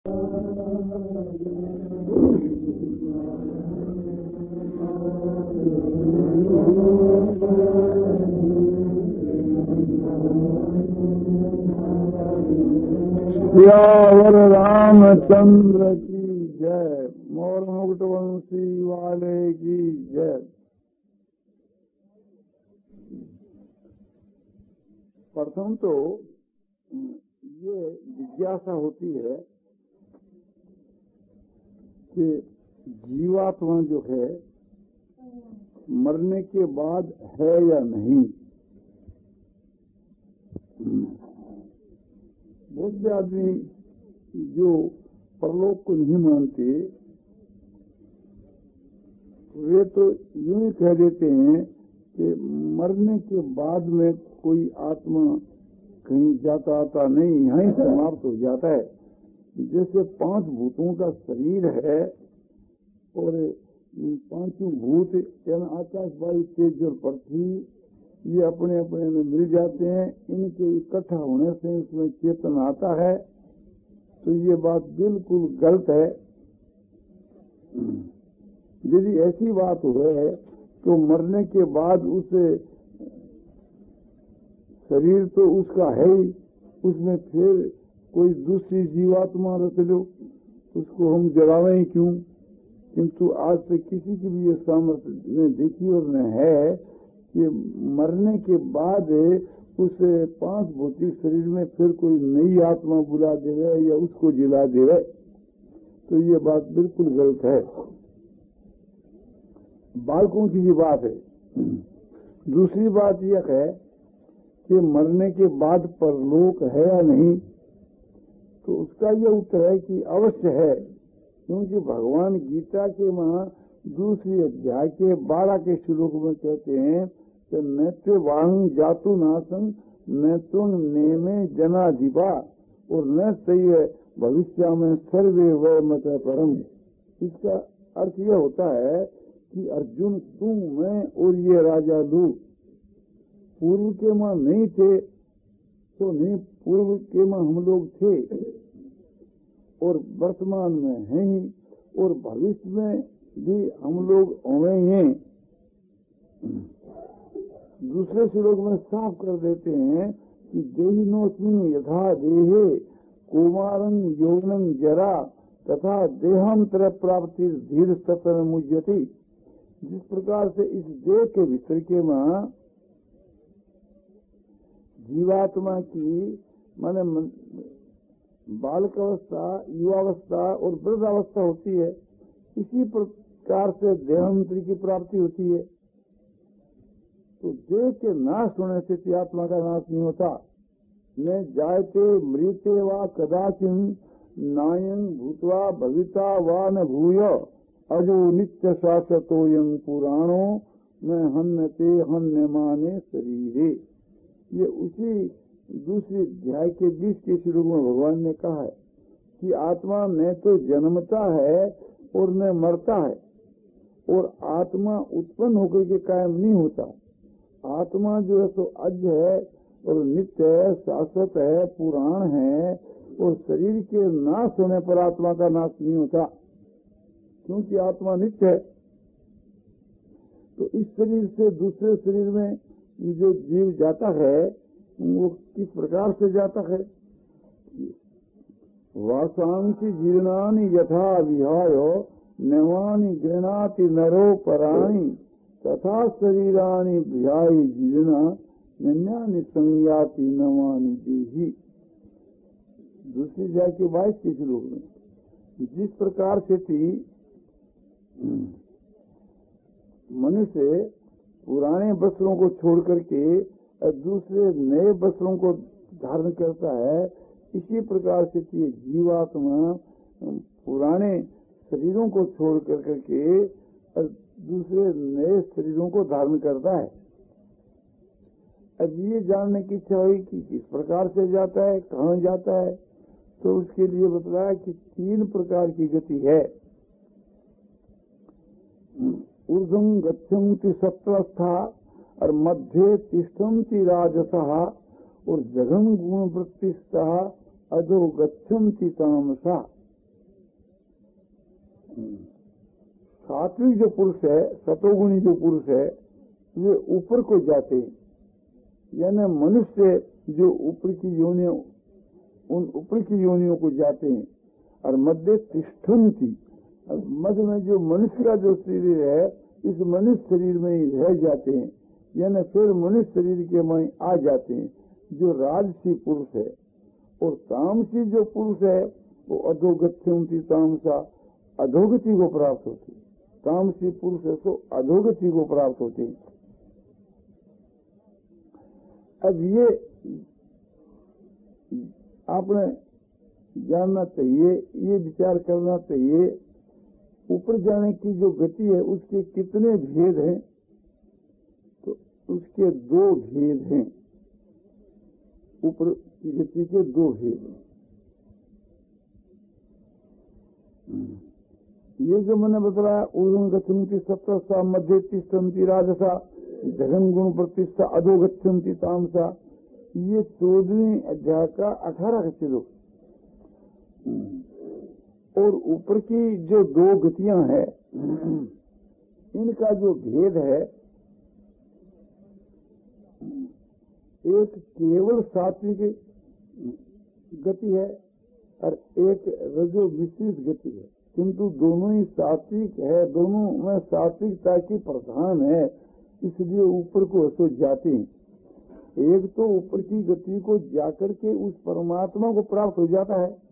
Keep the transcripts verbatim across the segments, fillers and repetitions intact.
सियावर रामचंद्र की जय, मोर मुकुट वंशी वाले की जय। प्रथम तो ये जिज्ञासा होती है कि जीवात्मा जो है मरने के बाद है या नहीं। बहुत से आदमी जो परलोक को नहीं मानते वे तो यूं ही कह देते हैं कि मरने के बाद में कोई आत्मा कहीं जाता आता नहीं, यहाँ ही समाप्त हो जाता है। जैसे पांच भूतों का शरीर है और पांचों भूत यानी आकाश, वायु, तेज और पृथ्वी ये अपने अपने में मिल जाते हैं। इनके इकट्ठा होने से उसमें चेतन आता है, तो ये बात बिल्कुल गलत है। यदि ऐसी बात हो तो मरने के बाद उसे शरीर तो उसका है ही, उसमें फिर कोई दूसरी जीवात्मा रख लो, उसको हम जलावें ही क्यों। किंतु आज तक किसी की भी ये सामर्थ्य न देखी और न है कि मरने के बाद उस पांच भौतिक शरीर में फिर कोई नई आत्मा बुला देवे या उसको जिला देवे, तो ये बात बिल्कुल गलत है। बालकों की ये बात है। दूसरी बात यह है कि मरने के बाद परलोक है या नहीं, तो उसका यह उत्तर है कि अवश्य है, क्योंकि भगवान गीता के वहाँ दूसरी अध्याय के बारह के श्लोक में कहते हैं कि नैत्य वाहन जातु नासं नैतु नेमे जनाधिपा और न सही भविष्य में सर्वे वह मत परम। इसका अर्थ यह होता है कि अर्जुन तुम मैं और ये राजा लोग पूर्व के मां नहीं थे तो नहीं, पूर्व के मां हम लोग थे और वर्तमान में हैं ही और भविष्य में भी हम लोग होंगे हैं। दूसरे श्लोक में साफ कर देते हैं कि देहिनोस्मिन् यथा देहे कुमारं यौवनं जरा तथा देहांतर प्राप्ति धीर सतन मुह्यति। जिस प्रकार से इस देह के भीतर के मां जीवात्मा की माने बालक अवस्था, युवावस्था और वृद्धावस्था होती है, इसी प्रकार से देहांतर की प्राप्ति होती है। तो देह के नाश होने से आत्मा का नाश नहीं होता। न जायते मृते वा कदाचिन नायं भूतवा भविता वा न भूय अजो नित्य शाश्वतोयं पुराणो न हन्यते हन्यमाने शरीरे। ये उसी दूसरी अध्याय के बीस के श्लोक में भगवान ने कहा है कि आत्मा न तो जन्मता है और न मरता है, और आत्मा उत्पन्न होकर के कायम नहीं होता। आत्मा जो है तो अज है और नित्य है, शाश्वत है, पुराण है, और शरीर के नाश होने पर आत्मा का नाश नहीं होता, क्योंकि आत्मा नित्य है। तो इस शरीर से दूसरे शरीर में जो जीव जाता है वो किस प्रकार से जाता है। वासांसी जीर्णानि यथा विहाय नवानि गृह्णाति नरो पराणि तथा शरीरानि विहाय जीर्णा नन्यानि संयाति नवानि देहि। दूसरी अध्याय के बाईस के श्लोक में जिस प्रकार से थी मनुष्य पुराने वस्त्रों को छोड़ करके दूसरे नए वस्त्रों को धारण करता है, इसी प्रकार से जीवात्मा पुराने शरीरों को छोड़ कर करके दूसरे नए शरीरों को धारण करता है। अब ये जानने की इच्छा हुई कि किस प्रकार से जाता है, कहाँ जाता है, तो उसके लिए बताया कि तीन प्रकार की गति है। ऊर्ध्वं गच्छन्ति सत्वस्था और मध्य तिष्ठन्ति राजसः और जघन गुण वृत्तिस्तः अधो गच्छन्ति तामसा। सात्विक जो पुरुष है, सतोगुणी जो पुरुष है, वे ऊपर को जाते हैं, यानी मनुष्य जो ऊपर की योनियों, उन ऊपर की योनियों को जाते हैं। और मध्य तिष्ठन्ति, मध्य में जो मनुष्य का जो शरीर है, इस मनुष्य शरीर में ही रह जाते हैं, यानी फिर मनुष्य शरीर के में आ जाते हैं, जो राजसी पुरुष है। और तामसी जो पुरुष है वो अधोगत्यंती तामसा, अधोगति को प्राप्त होती है। तामसी पुरुष है तो अधोगति को प्राप्त होती है। अब ये आपने जानना चाहिए, ये विचार करना चाहिए, ऊपर जाने की जो गति है उसके कितने भेद हैं? तो उसके दो भेद हैं। ऊपर की गति के दो भेद हैं। ये जो मैंने बताया, ऊर्ध्वं गच्छन्ति सत्वसा, मध्य तिष्ठन्ति राजसा, जघन गुण प्रतिष्ठा, अधो गच्छन्ति तामसा, ये चौदहवीं अध्याय का अठारह का श्लोक। और ऊपर की जो दो गतियां हैं, इनका जो भेद है, एक केवल सात्विक गति है और एक रजो मिश्रित गति है, किंतु दोनों ही सात्विक है, दोनों में सात्विकता की प्रधान है, इसलिए ऊपर को तो जाते हैं। एक तो ऊपर की गति को जाकर के उस परमात्मा को प्राप्त हो जाता है,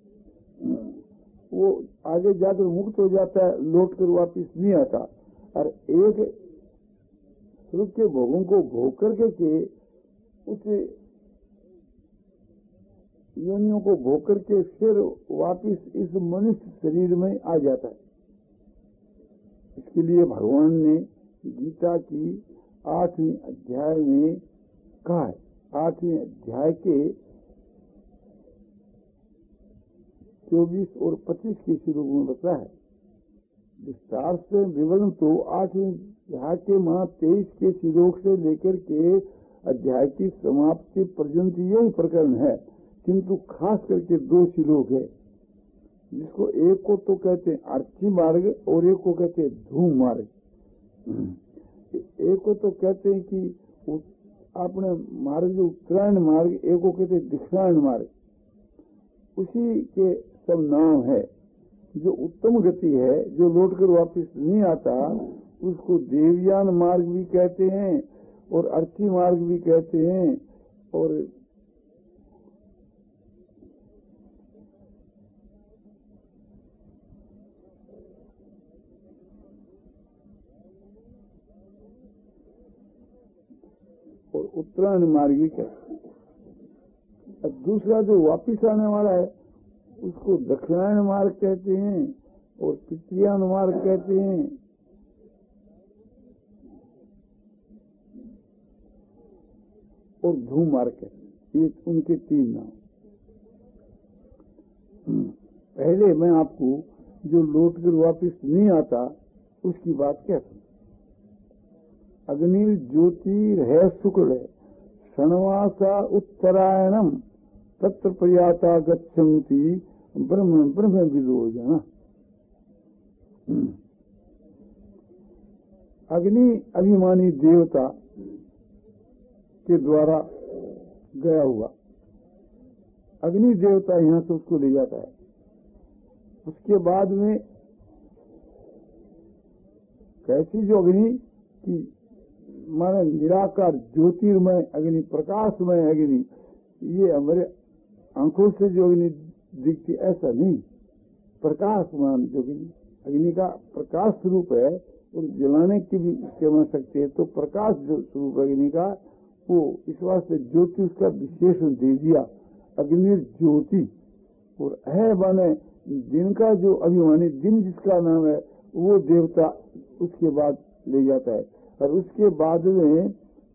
वो आगे जाकर मुक्त हो जाता है, लौट कर वापिस नहीं आता। और एक सुख के भोगों को भोग करके के उस योनियों को भोग करके फिर वापिस इस मनुष्य शरीर में आ जाता है। इसके लिए भगवान ने गीता की आठवीं अध्याय में कहा है, आठवीं अध्याय के चौबीस और पच्चीस के श्लोक में बताया है। विस्तार से विवरण तो आठवीं अध्याय के माह तेईस के श्लोक से लेकर के अध्याय की समाप्ति पर्यंत यही प्रकरण है, किंतु खास करके दो श्लोक है, जिसको एक को तो कहते हैं अर्ची मार्ग और एक को कहते हैं धूम मार्ग। एक को तो कहते हैं कि आपने मार्ग जो उत्तरायण मार्ग, एक को कहते हैं दक्षिणायन मार्ग। उसी के सब नाम है। जो उत्तम गति है, जो लौट कर वापिस नहीं आता, उसको देवयान मार्ग भी कहते हैं और अर्ची मार्ग भी कहते हैं। और और उत्तरायण मार्ग भी कहते हैं। दूसरा जो वापिस आने वाला है उसको दक्षिणायन मार्ग कहते हैं और तृतीयान मार्ग कहते हैं। और धूम मार्ग कहते हैं। ये उनके तीन नाम। पहले मैं आपको जो लौट कर वापिस नहीं आता उसकी बात कहता हूँ। अग्नि ज्योति है शुक्ल है, षणवासा उत्तरायणम तत्र प्रयाता गच्छन्ति ब्रह्म ब्रह्म विदो जाना। अग्नि अभिमानी देवता के द्वारा गया हुआ, अग्नि देवता यहाँ से उसको ले जाता है। उसके बाद में कैसी जो अग्नि की माने निराकार ज्योतिर्मय अग्नि, प्रकाशमय अग्नि, ये हमारे आंखों से जो अग्नि दिखती ऐसा नहीं, प्रकाशमान जो अग्नि का प्रकाश स्वरूप है और जलाने की भी कह सकते हैं। तो प्रकाश जो स्वरूप अग्नि का, वो इस वास्ते ज्योति उसका विशेषण दे दिया, अग्नि ज्योति। और है माने दिन का जो अभिमानी, दिन जिसका नाम है वो देवता उसके बाद ले जाता है। और उसके बाद में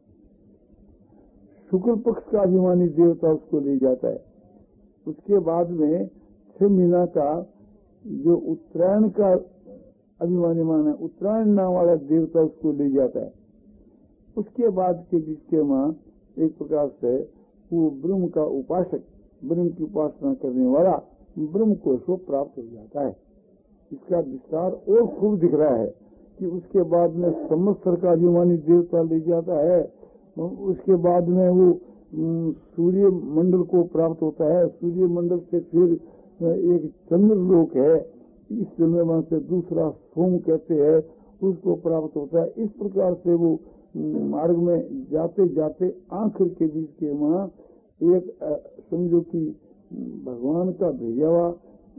शुक्ल पक्ष का अभिमानी देवता उसको ले जाता है। उसके बाद में छह महीना का जो उत्तरायण का अभिमानी मान है, उत्तरायण नाम वाला देवता उसको ले जाता है। उसके बाद के बीच के माँ एक प्रकार से वो ब्रह्म का उपासक, ब्रह्म की उपासना करने वाला ब्रह्म को उसको प्राप्त हो जाता है। इसका विस्तार और खूब दिख रहा है कि उसके बाद में संवत्सर का अभिमानी देवता ले जाता है, उसके बाद में वो सूर्य मंडल को प्राप्त होता है, सूर्य मंडल से फिर एक चंद्र लोक है, इस चंद्रमा से दूसरा सोम कहते हैं उसको प्राप्त होता है। इस प्रकार से वो मार्ग में जाते जाते आखिर के बीच के वहाँ एक समझो कि भगवान का भेजा हुआ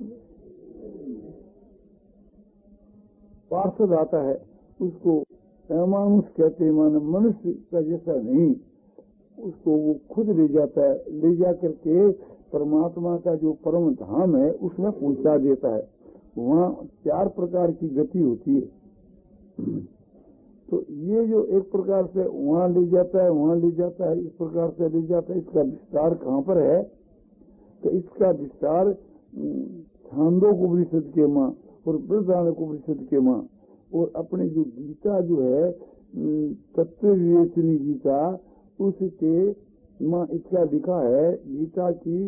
पार्षद आता है, उसको अमानुष कहते हैं, माने मनुष्य का जैसा नहीं, उसको वो खुद ले जाता है, ले जा करके परमात्मा का जो परम धाम है उसमें पहुंचा देता है। वहाँ चार प्रकार की गति होती है। तो ये जो एक प्रकार से वहाँ ले जाता है, वहाँ ले जाता है, इस प्रकार से ले जाता है, इसका विस्तार कहाँ पर है? तो इसका विस्तार छांदोग्योपनिषद के माँ और बृहदारण्यकोपनिषद के माँ और अपने जो गीता जो है तत्व विवेचनी गीता, उसके माँ इसका लिखा है। गीता की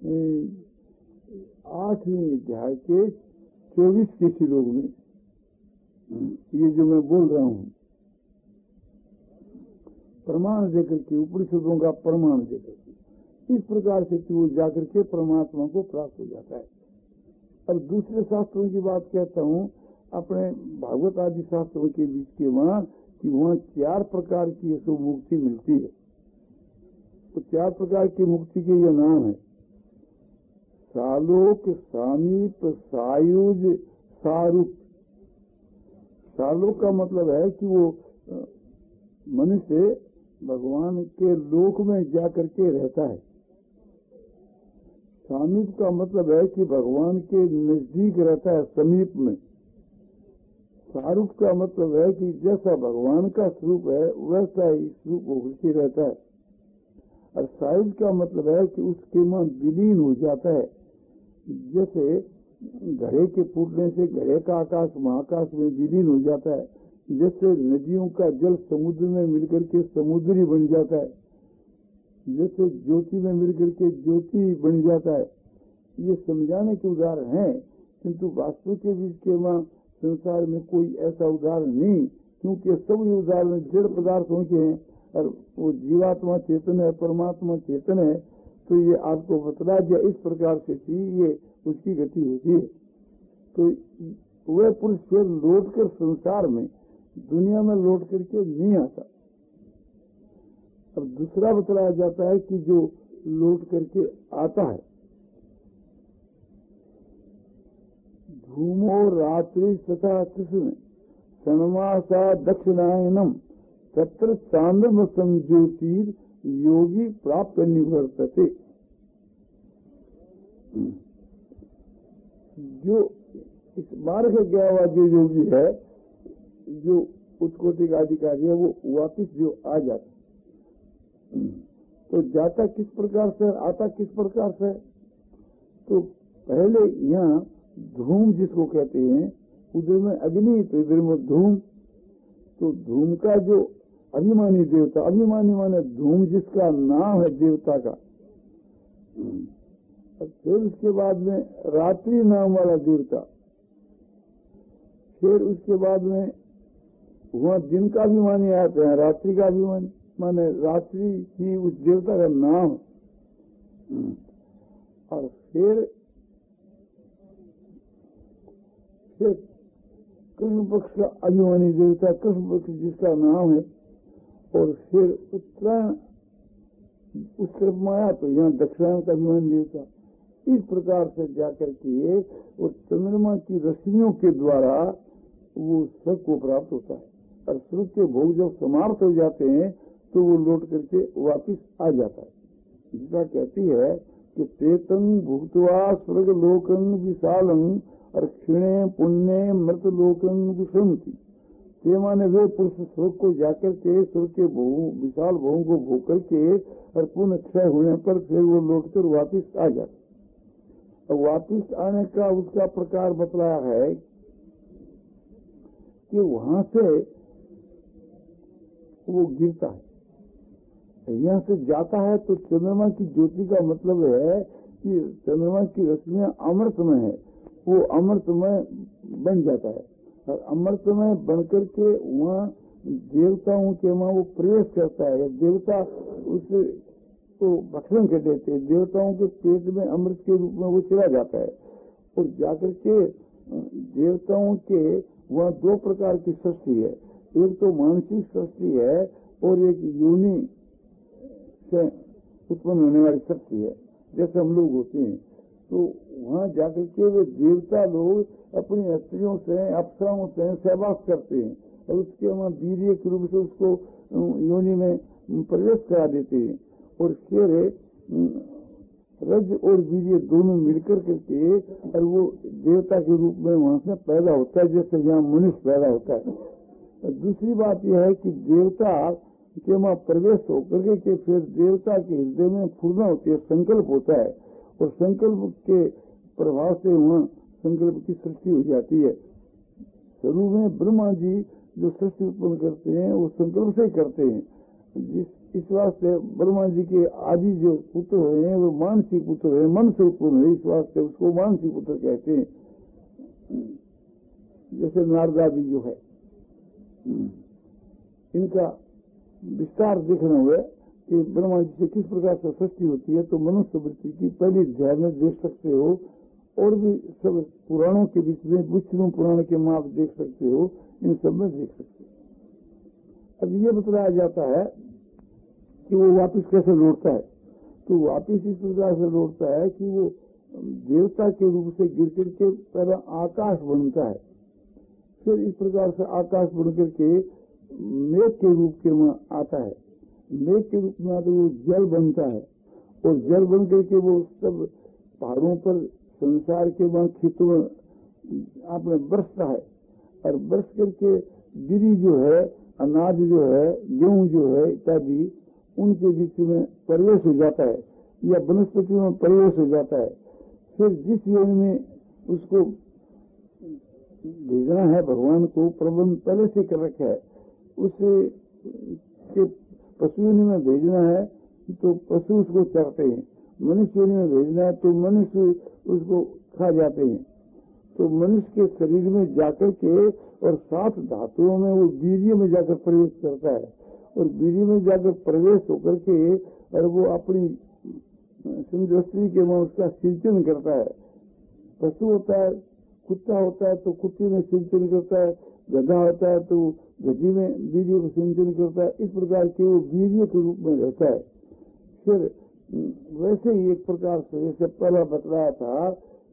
आठवीं अध्याय के चौबीस के श्लोक में ये जो मैं बोल रहा हूँ, प्रमाण देकर के, उपनिषदों का प्रमाण देकर के, इस प्रकार से वो जाकर के परमात्मा को प्राप्त हो जाता है। अब दूसरे शास्त्रों की बात कहता हूँ, अपने भागवत आदि शास्त्रों के बीच के वहाँ कि वहाँ चार प्रकार की ऐसो मुक्ति मिलती है। तो चार प्रकार की मुक्ति के ये नाम है: सालोक, सामीप, सायुज, सारूप। सालोक का मतलब है कि वो मनुष्य भगवान के लोक में जाकर के रहता है। सामीप का मतलब है कि भगवान के नजदीक रहता है, समीप में। सारूप का मतलब है कि जैसा भगवान का स्वरूप है वैसा ही स्वरूप होकर रहता है। और सायुज का मतलब है कि उसके में विलीन हो जाता है। जैसे घड़े के फूटने से घड़े का आकाश महाकाश में विलीन हो जाता है, जैसे नदियों का जल समुद्र में मिलकर के समुद्र ही बन जाता है, जैसे ज्योति में मिलकर के ज्योति बन जाता है। ये समझाने के उदाहरण हैं, किंतु वास्तव के बीच के वहाँ संसार में कोई ऐसा उदाहरण नहीं, क्योंकि सब ये उदाहरण जड़ पदार्थों के हैं और वो जीवात्मा चेतन है, परमात्मा चेतन है। तो ये आपको बतला दिया इस प्रकार से थी, ये उसकी गति होती है। तो वह पुरुष फिर लौट कर संसार में, दुनिया में लौट करके नहीं आता। अब दूसरा बतलाया जाता है कि जो लौट करके आता है, धूमो रात्रि तथा कृष्ण सन्मासा दक्षिणायनम तत्र चांद्रम संज्योतिर योगी प्राप्त निवर्तते। जो इस मार्ग गया हुआ जो योगी है, जो उत्कोटि का अधिकारी है, वो वापिस जो आ जाता। तो जाता किस प्रकार से, आता किस प्रकार से? तो पहले यहाँ धूम जिसको कहते हैं, उधर में अग्नि, तो इधर में धूम। तो धूम का जो अभिमानी देवता, अभिमानी माने धूम जिसका नाम है देवता का, फिर उसके बाद में रात्रि नाम वाला देवता, फिर उसके बाद में वहाँ दिन का अभिमानी आते हैं, रात्रि का अभिमानी माने रात्रि ही उस देवता का नाम। और फिर फिर कृष्ण पक्ष का अभिमानी देवता, कृष्ण पक्ष जिसका नाम है। और फिर उत्तरायण उस तरफ में आया तो यहाँ दक्षिणायन का अभिमानी देवता। इस प्रकार से जाकर के और चंद्रमा की रश्मियों के द्वारा वो स्वर्ग को प्राप्त होता है। और स्वर्ग के भोग जब समाप्त हो जाते हैं तो वो लौट करके वापिस आ जाता है। जिसका कहती है कि चेतन भुक्त्वा स्वर्ग लोकं विशालं और क्षीणे पुण्य मृत लोकं विश्रमति। ये माने वे पुरुष स्वर्ग को जाकर के स्वर्ग के भोग, विशाल भोगों को भोग करके और पुण्य क्षय होने पर फिर वो लौट कर वापिस आ जाते। तो वापिस आने का उसका प्रकार बतलाया है कि वहां से वो गिरता है, यहाँ से जाता है। तो चंद्रमा की ज्योति का मतलब है कि चंद्रमा की रश्मियां अमृत में है, वो अमृत में बन जाता है और अमृतमय बनकर के वहाँ देवताओं के वहाँ वो प्रवेश करता है। देवता उसे तो भक्षण कर देते हैं, देवताओं के पेट में अमृत के रूप में वो चला जाता है और जाकर के देवताओं के वहाँ दो प्रकार की सृष्टि है, एक तो मानसिक सृष्टि है और एक योनि से उत्पन्न होने वाली सृष्टि है, जैसे हम लोग होते हैं। तो वहाँ जाकर के वे देवता लोग अपनी स्त्रियों से अप्सराओं से सहवास करते हैं और उसके वहाँ वीर्य के रूप से उसको योनि में प्रवेश करा देते हैं और फिर रज और वीर्य दोनों मिलकर करके और वो देवता के रूप में वहां से पैदा होता है, जैसे यहाँ मनुष्य पैदा होता है। दूसरी बात यह है कि देवता के वहाँ प्रवेश होकर के, के फिर देवता के हृदय में फूर्णा होती है, संकल्प होता है और संकल्प के प्रभाव से वहाँ संकल्प की सृष्टि हो जाती है। शुरू में ब्रह्मा जी जो सृष्टि उत्पन्न करते हैं वो संकल्प से ही करते हैं। जिस इस वास्ते ब्रह्मा जी के आदि जो पुत्र हुए हैं वो मानसी पुत्र है, मन से उत्पन्न हुए, इस वास्ते उसको मानसी पुत्र कहते हैं। जैसे नारदादी जो है, इनका विस्तार देखना हुआ कि ब्रह्मा जी से किस प्रकार से सृष्टि होती है, तो मनुष्य वृत्ति की पहली अध्याय में देख सकते हो और भी सब पुराणों के बीच में विष्णु पुराण के माप देख सकते हो, इन सब में देख सकते हो। अब ये बतलाया जाता है कि वो वापिस कैसे लौटता है, तो वापिस इस प्रकार से लौटता है कि वो देवता के रूप से गिर कर के पहले आकाश बनता है, फिर इस प्रकार से आकाश बन करके मेघ के रूप के वहाँ आता है, मेघ के रूप में आते वो जल बनता है और जल बन करके वो सब पहाड़ों पर संसार के वहाँ खेतों में आपने बरसता है और बरस करके गिरी जो है, अनाज जो है, गेहूं जो है इत्यादि उनके बीच में प्रवेश हो जाता है या वनस्पति में प्रवेश हो जाता है। फिर जिस योनि में उसको भेजना है भगवान को प्रबंध पहले से कर रखा है, उसे के पशु योनि में भेजना है तो पशु उसको चरते हैं, मनुष्य योनि में भेजना है तो मनुष्य उसको खा जाते हैं। तो मनुष्य के शरीर में जाकर के और सात धातुओं में वो वीर्य में जाकर प्रवेश करता है और वीर्य में जाकर प्रवेश होकर के और वो अपनी संदृष्टि के वहाँ उसका सिंचन करता है। पशु होता है, कुत्ता होता है तो कुत्ते में सिंचन करता है, गधा होता है तो गधी में वीर्य को सिंचन करता है। इस प्रकार के वो वीर्य के रूप में रहता है। फिर वैसे ही एक प्रकार से जैसे पहला बतलाया था,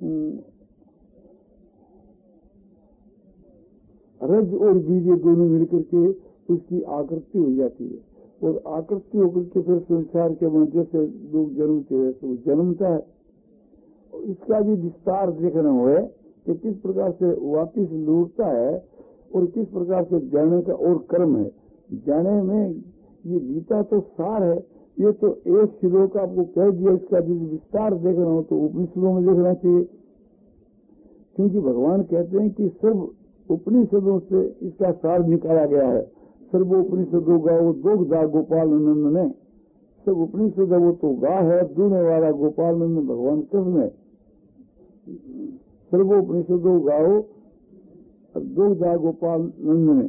रज और वीर्य दोनों मिलकर के उसकी आकृति हो जाती है और आकृति होकर के फिर संसार के मध्य से लोग जन्मते हैं तो जन्मता है। इसका भी विस्तार देखना हुआ कि किस प्रकार से वापिस लौटता है और किस प्रकार से जाने का और कर्म है। जाने में ये गीता तो सार है, ये तो एक श्लोक आपको कह दिया, इसका भी विस्तार देखना हो तो उपनिषदों में देखना चाहिए, क्योंकि भगवान कहते हैं कि सब उपनिषदों से इसका सार निकाला गया है। सर्वोपनिषदों गा वो दो गा गोपाल नंद ने, सब उपनिषद वो तो गा है, दूने वाला गोपाल नंद भगवान कृष्ण है। सर्वोपनिषदों गाओ दो गा गोपाल नंद ने।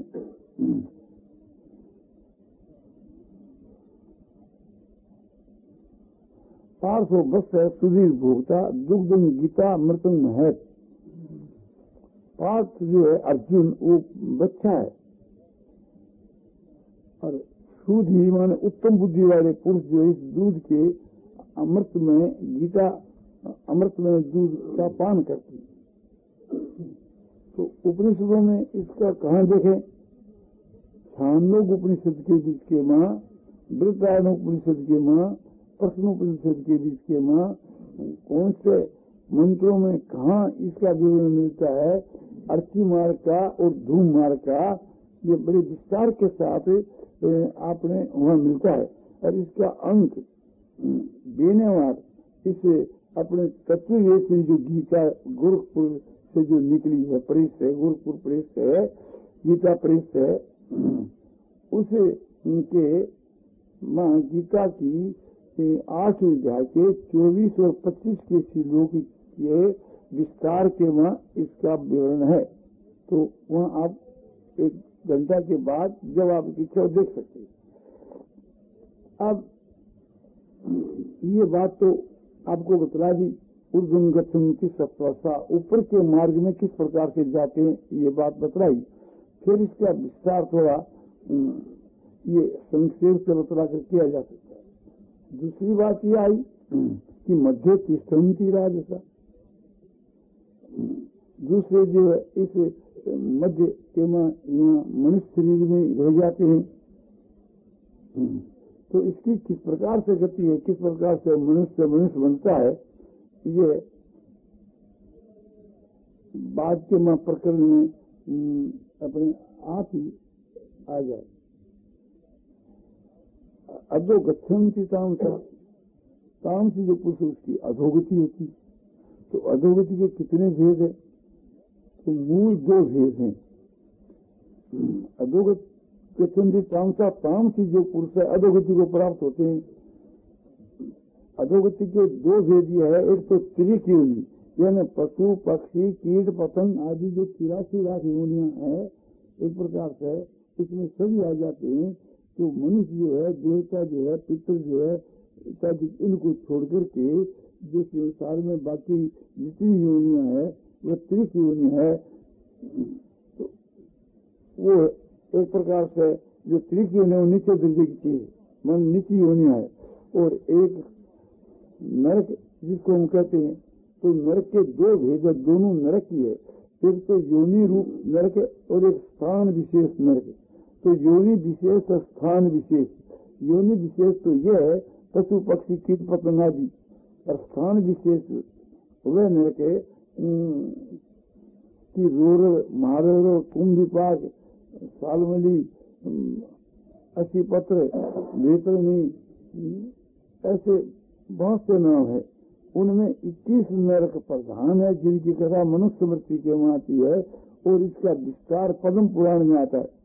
पार्थ बस है सुधीर भोगता दुग्धम गीता मृतम महत। पार्थ जो है अर्जुन वो बच्चा है और सुधी माने उत्तम बुद्धि वाले पुरुष जो इस दूध के अमृत में गीता अमृत में दूध का पान करती। तो उपनिषदों में इसका कहाँ देखें, छांदोग उपनिषद के बीच के माँ, वृत्तायन उपनिषद के माँ, प्रश्नोपनिषद के बीच के माँ, कौन से मंत्रों में कहाँ इसका विवरण मिलता है, अर्थी मार्ग का और धूम मार्ग का, ये बड़े विस्तार के साथ आपने वहाँ मिलता है। और इसका अंक देने वाले इस अपने तत्व से जो गीता गोरखपुर से जो निकली है, प्रेस है, गोरखपुर प्रेस है, गीता प्रेस है, उसे उनके माँ गीता की आठ अध्याय के चौबीस और पच्चीस के श्लोक के विस्तार के वहाँ इसका विवरण है। तो वहाँ आप एक घंटा के बाद जब आपकी इच्छा हो देख सकते हैं। अब ये बात तो आपको बतला दी, ऊर्ध्वं गच्छन्ति सत्त्वसा, ऊपर के मार्ग में किस प्रकार से जाते हैं ये बात बतलाई। फिर इसका विस्तार थोड़ा ये संक्षेप से बतला कर किया जा सकता है। दूसरी बात ये आई कि मध्य तिष्ठन्ति राजसा, दूसरे जो है इस मध्य के मनुष्य शरीर में रह जाते हैं, तो इसकी किस प्रकार से गति है, किस प्रकार से मनुष्य मनुष्य बनता है, ये बाद के मां प्रकरण में अपने आप ही आ जाए। अधो गच्छन्ति तामसा, तामसी जो पुरुष उसकी अधोगति होती। तो अधोगति के कितने भेद है? तो मूल दो भेद हैं। अधोगति गच्छन्ति तामसा, तामसी जो पुरुष है अधोगति को प्राप्त होते हैं। अधोगति के दो भेद ये है, एक तो त्रिक योनि, यानी पशु पक्षी कीट पतंग आदि जो तिरासी लाख योनियां हैं एक प्रकार से इसमें सभी आ जाते हैं। तो मनुष्य जो है, देवता जो है, पितृ जो है इत्यादि, इनको छोड़ करके जो संसार में बाकी जितनी योनियां है वह त्रिक योनि है। तो वो एक प्रकार से जो त्रिक योनि है वो नीचे दर्जे की चीज, मन नीची योनि है। और एक नरक जिसको हम कहते हैं, तो नरक के दो भेद, दोनों नरक ही है। एक तो योनि रूप नरक और एक स्थान विशेष नरक। तो योनि विशेष और स्थान विशेष। योनि विशेष तो यह है पशु पक्षी कीट पतंग आदि, और स्थान विशेष वह नरक है कि रोर महारोर कुंभिपाक सालमली असी पत्र वेतरणी, ऐसे बहुत से नाम है। उनमें इक्कीस नरक प्रधान है जिनकी कथा मनुष्य स्मृति के में आती है, और इसका विस्तार पद्म पुराण में आता है।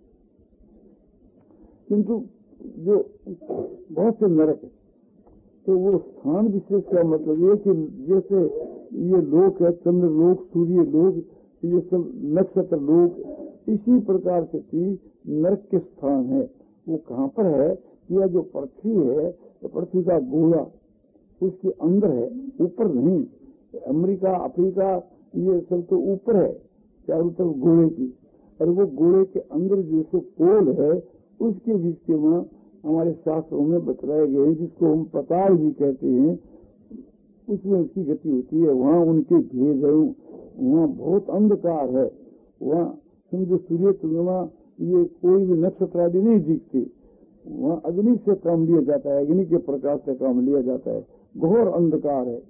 किंतु जो बहुत से नरक है, तो वो स्थान विशेष का मतलब ये कि जैसे ये लोक है, चंद्र लोक, सूर्य लोक, ये सब नक्षत्र लोक, इसी प्रकार से भी नरक के स्थान है। वो कहाँ पर है? यह जो पृथ्वी है, तो पृथ्वी का गोला उसके अंदर है, ऊपर नहीं। अमेरिका अफ्रीका ये सब तो ऊपर है चारों तरफ गोले की, और वो गोले के अंदर जो सो पोल है उसके बीच के वहाँ हमारे शास्त्रों में बतलाए गए हैं, जिसको हम पताल भी कहते हैं, उसमें उसकी गति होती है। वहाँ उनके भेद है, वहाँ बहुत अंधकार है। वहाँ समझो सूर्य चंद्रमा ये कोई भी नक्षत्र आदि नहीं दिखते। वहाँ अग्नि से काम लिया जाता है, अग्नि के प्रकाश से काम लिया जाता है, घोर अंधकार है।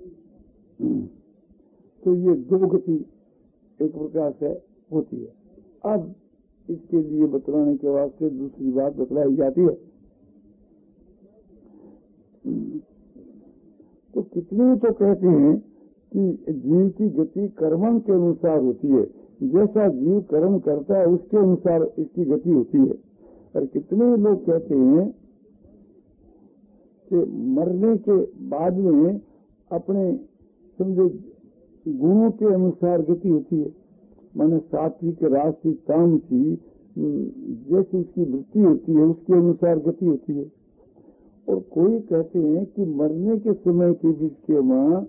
तो ये दो गति एक प्रकार से होती है। अब इसके लिए बतलाने के वास्ते दूसरी बात बतलाई जाती है। तो कितने तो कहते हैं कि जीव की गति कर्मों के अनुसार होती है, जैसा जीव कर्म करता है उसके अनुसार इसकी गति होती है। और कितने लोग कहते हैं कि मरने के बाद में अपने समझो गुणों के अनुसार गति होती है। माने सात्विक राजसी तामसी जैसी उसकी वृत्ति होती है उसके अनुसार गति होती है। और कोई कहते हैं कि मरने के समय के बीच के वहाँ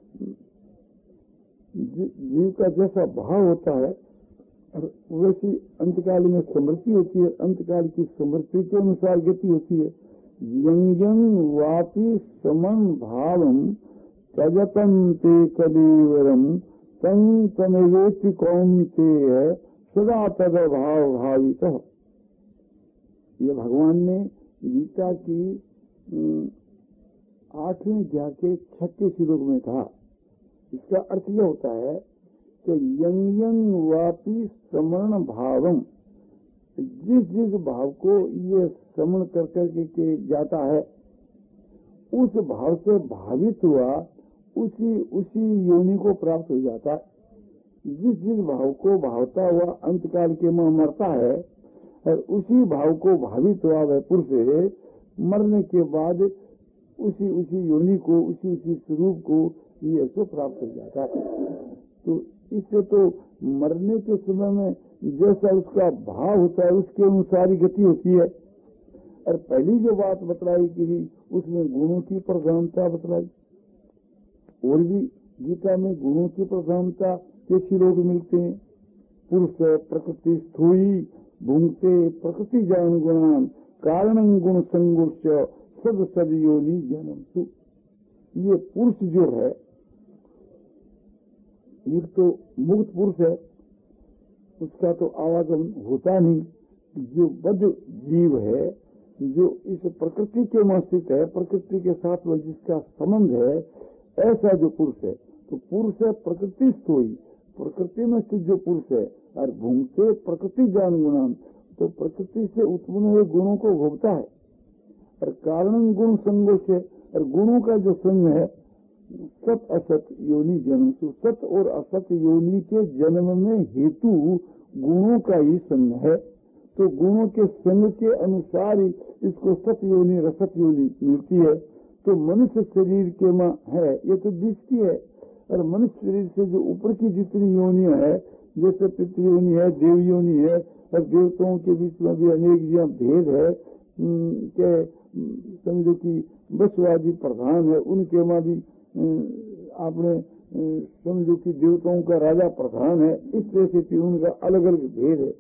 जीव का जैसा भाव होता है वैसी अंतकाल में समृद्धि होती है, अंतकाल की समृद्धि के अनुसार गति होती है। यंग यंग वापी समन भावम त्यजतम ते कलीवरम तंग तमेवेति कौमते है सदा तद भाव भावित। ये भगवान ने गीता की आठवें अध्याय के छठे श्लोक में कहा। इसका अर्थ यह होता है कि यंग यंग वापी समरण भावम, जिस जिस भाव को ये समण कर करके के जाता है उस भाव से भावित हुआ उसी उसी योनि को प्राप्त हो जाता है। जिस जिस भाव को भावता हुआ अंतकाल के में मरता है और उसी भाव को भावित हुआ वह पुरुष मरने के बाद उसी उसी योनि को उसी उसी स्वरूप को ये ऐसे प्राप्त हो जाता है। तो इससे तो मरने के समय में जैसा उसका भाव होता है उसके अनुसार ही गति होती है। और पहली जो बात बतलाई कि उसमें गुणों की प्रधानता बतलाई, और भी गीता में गुणों की प्रधानता के श्लोक मिलते हैं। पुरुष प्रकृति स्थूई भूंगते प्रकृति जान गुणान कारण गुण संगोष्ठ सद सद योनि जन्म सु। ये पुरुष जो है ये तो मुक्त पुरुष है, उसका तो आवागमन होता नहीं। जो बद्ध जीव है, जो इस प्रकृति के में स्थित है, प्रकृति के साथ में जिसका संबंध है, ऐसा जो पुरुष है, तो पुरुष है प्रकृति स्थोई, प्रकृति में स्थित जो पुरुष है। और भूंगते प्रकृति जान गुणान, तो प्रकृति से उत्पन्न हुए गुणों को भोगता है। और कारण गुण संगोष है, और गुणों का जो संग है सत असत योनि जन्म सु। सत और असत योनि के जन्म में हेतु गुणों का ही संग है। तो गुणों के संग के अनुसार ही इसको सत योनि रसत योनि मिलती है। तो मनुष्य शरीर के में है ये तो बीच की है। और मनुष्य शरीर से जो ऊपर की जितनी योनियां है, जैसे पितृ योनि है, देव योनि है, और देवताओं के बीच में भी अनेक जहाँ भेद है के समझो कि बसवादी प्रधान है, उनके में भी आपने समझो कि देवताओं का राजा प्रधान है। इस तरह से उनका अलग अलग भेद है।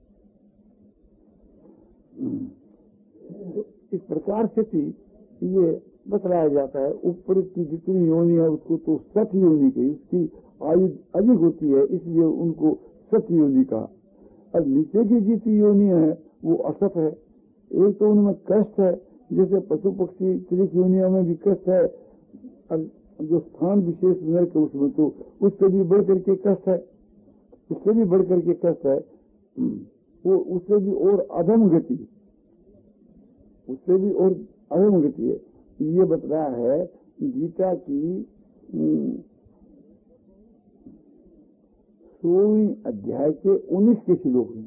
तो इस प्रकार से ये बतलाया जाता है। ऊपर की जितनी योनि है उसको तो सत योनि कही, उसकी आयु अधिक होती है, इसलिए उनको सत योनि कहा। और नीचे की जितनी योनि है वो असत है। एक तो उनमें कष्ट है, जैसे पशु पक्षी त्रिक योनियों में भी कष्ट है। और जो स्थान विशेष नरक उसमें तो उससे भी बढ़ करके कष्ट है, उससे भी बढ़ करके कष्ट है। वो उससे भी और अधम गति, उससे भी और अधम गति है। ये बतलाया है गीता की सोलहवीं अध्याय के उन्नीस के श्लोक में।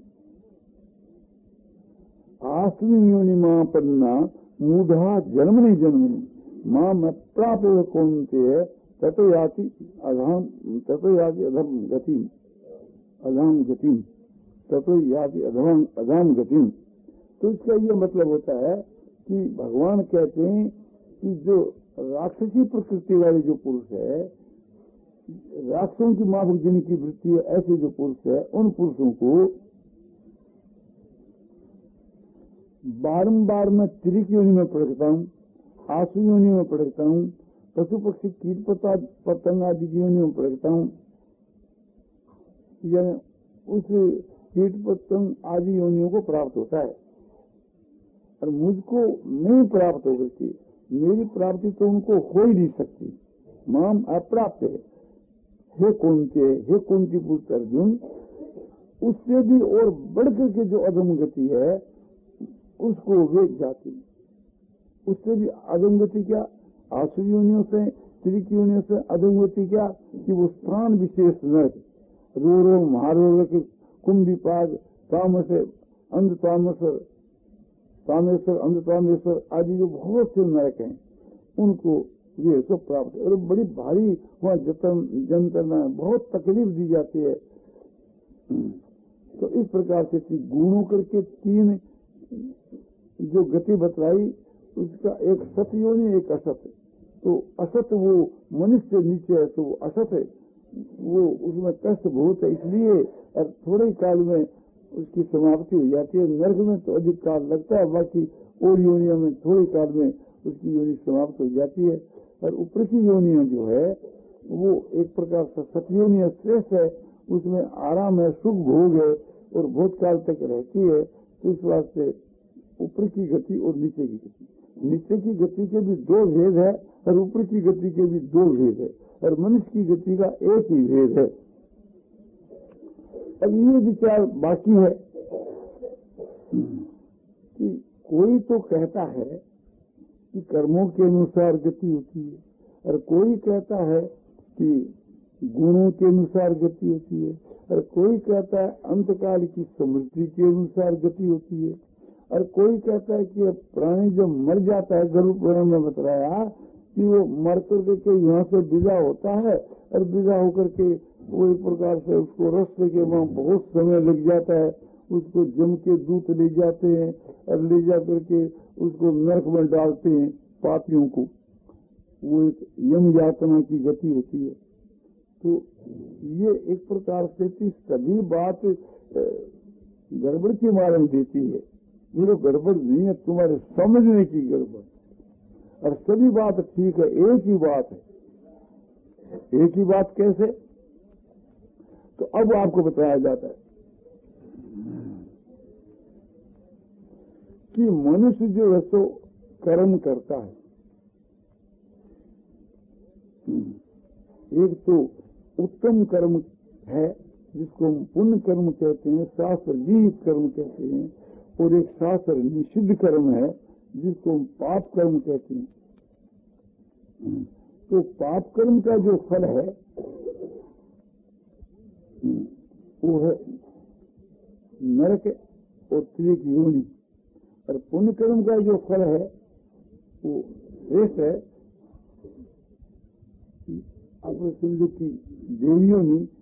आश्विन योनि मां पन्ना मूढ़ा जन्मनि जन्मनि मां मैं प्राप्त कौनते ततो याति अधाम ततो याति अधम गति अधाम गति ततो याति अधम अधाम गति। तो इसका ये मतलब होता है कि भगवान कहते हैं कि जो राक्षसी प्रकृति वाले जो पुरुष है, राक्षसों की माफक जिनकी वृत्ति है, ऐसे जो पुरुष है, उन पुरुषों को बारंबार मैं त्रिक योनि में पड़कता हूँ, आसु योनि में पड़कता हूँ, पशु पक्षी कीट पतंग आदि की योनि में पड़कता हूँ। उस कीट पतंग आदि योनियों को प्राप्त होता है और मुझको नहीं प्राप्त हो सकती। मेरी प्राप्ति तो उनको हो ही नहीं सकती। माम अप्राप्त है। हे कुंती, हे कुंती पुत्र अर्जुन, उससे भी और बढ़कर के जो अधम गति है उसको वेद जाति, उससे भी अधम गति क्या, आसु योनियों से त्रिक योनियों से अधम गति क्या कि वो स्थान विशेष नरक, रो रो महारोग, कुंभिपाद, तामस, अंध तामस, तामेश्वर, अंध तामेश्वर आदि जो बहुत से नरक हैं, उनको ये सब प्राप्त है। और बड़ी भारी वहाँ जतन जनतना बहुत तकलीफ दी जाती है। तो इस प्रकार से गुणों करके तीन जो गति बतलाई, उसका एक सत योनि एक असत है। तो असत वो मनुष्य नीचे है, तो वो असत है, वो उसमें कष्ट बहुत है, इसलिए और थोड़े काल में उसकी समाप्ति हो जाती है। नरक में तो अधिक काल लगता है, बाकी और योनियों में थोड़े काल में उसकी योनि समाप्त हो जाती है। और ऊपर की योनियां जो है वो एक प्रकार से सतयोनियां श्रेष्ठ है, उसमें आराम है, सुख भोग है और बहुत काल तक रहती है। तो इस वास्ते ऊपर की गति और नीचे की गति, नीचे की गति के भी दो भेद है और ऊपर की गति के भी दो भेद है, और मनुष्य की गति का एक ही भेद है। अब ये विचार बाकी है कि कोई तो कहता है कि कर्मों के अनुसार गति होती है, और कोई कहता है कि गुणों के अनुसार गति होती है, और कोई कहता है अंतकाल की स्मृति के अनुसार गति होती है, और कोई कहता है कि प्राणी जब मर जाता है, गरुड़ पुराण में बताया कि वो मर करके के यहाँ से विदा होता है और विदा होकर के वो एक प्रकार से उसको रस के वहाँ बहुत समय लग जाता है, उसको जम के दूत ले जाते हैं और ले जा करके उसको नरक में डालते हैं पापियों को। वो एक यम यातना की गति होती है। तो ये एक प्रकार से सभी बात गड़बड़ की मालूम देती है। ये तो गड़बड़ नहीं है, तुम्हारे समझने की गड़बड़, और सभी बात ठीक है, एक ही बात है। एक ही बात कैसे? तो अब आपको बताया जाता है कि मनुष्य जो है सो कर्म करता है। एक तो उत्तम कर्म है जिसको हम पुण्य कर्म कहते हैं, शास्त्र विहित कर्म कहते हैं, और एक शास्त्र निषिद्ध कर्म है जिसको हम पाप कर्म कहते हैं। तो पाप कर्म का जो फल है वो है नरक और त्रिक योनि, और पुण्य कर्म का जो फल है वो श्रेष्ठ है। आपने समझो कि देवियों ने